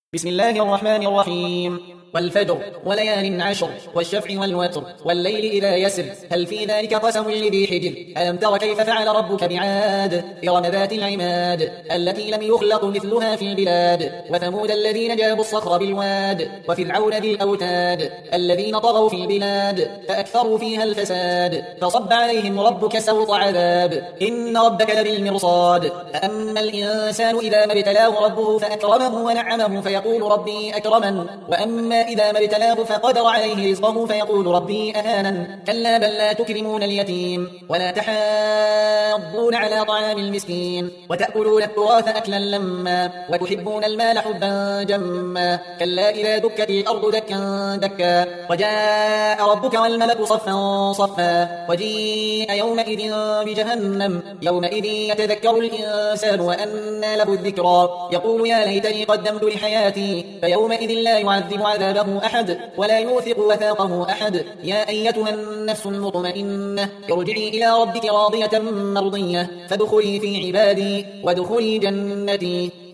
بسم الله الرحمن الرحيم والفجر وليال عشر والشفع والوتر والليل إذا يسر هل في ذلك قسم لذي حجر ألم تر كيف فعل ربك بعاد إرم ذات العماد التي لم يخلق مثلها في البلاد وثمود الذين جابوا الصخر بالواد وفرعون ذي الأوتاد الذين طغوا في البلاد فأكثروا فيها الفساد فصب عليهم ربك سوط عذاب إن ربك لبالمرصاد فأما الإنسان إذا ما ابتلاه ربه فأكرمه ونعمه فيقول ربي أكرمن وأما إذا ما ابتلاه فقدر عليه رزقه فيقول ربي أهانن كلا بل لا تكرمون اليتيم ولا تحاضون على طعام المسكين وتأكلون التراث أكلا لما وتحبون المال حبا جما كلا إذا دكت الأرض دكا دكا وجاء ربك والملك صفا صفا وجيء يومئذ بجهنم يومئذ يتذكر الإنسان وأنى له الذكرى يقول يا ليتني قدمت لحياتي فيومئذ لا يعذب عذابه أحد ولا يوثق وثاقه أحد يا أيتها النفس المطمئنة ارجعي إلى ربك راضية مرضية فادخلي في عبادي وادخلي جنتي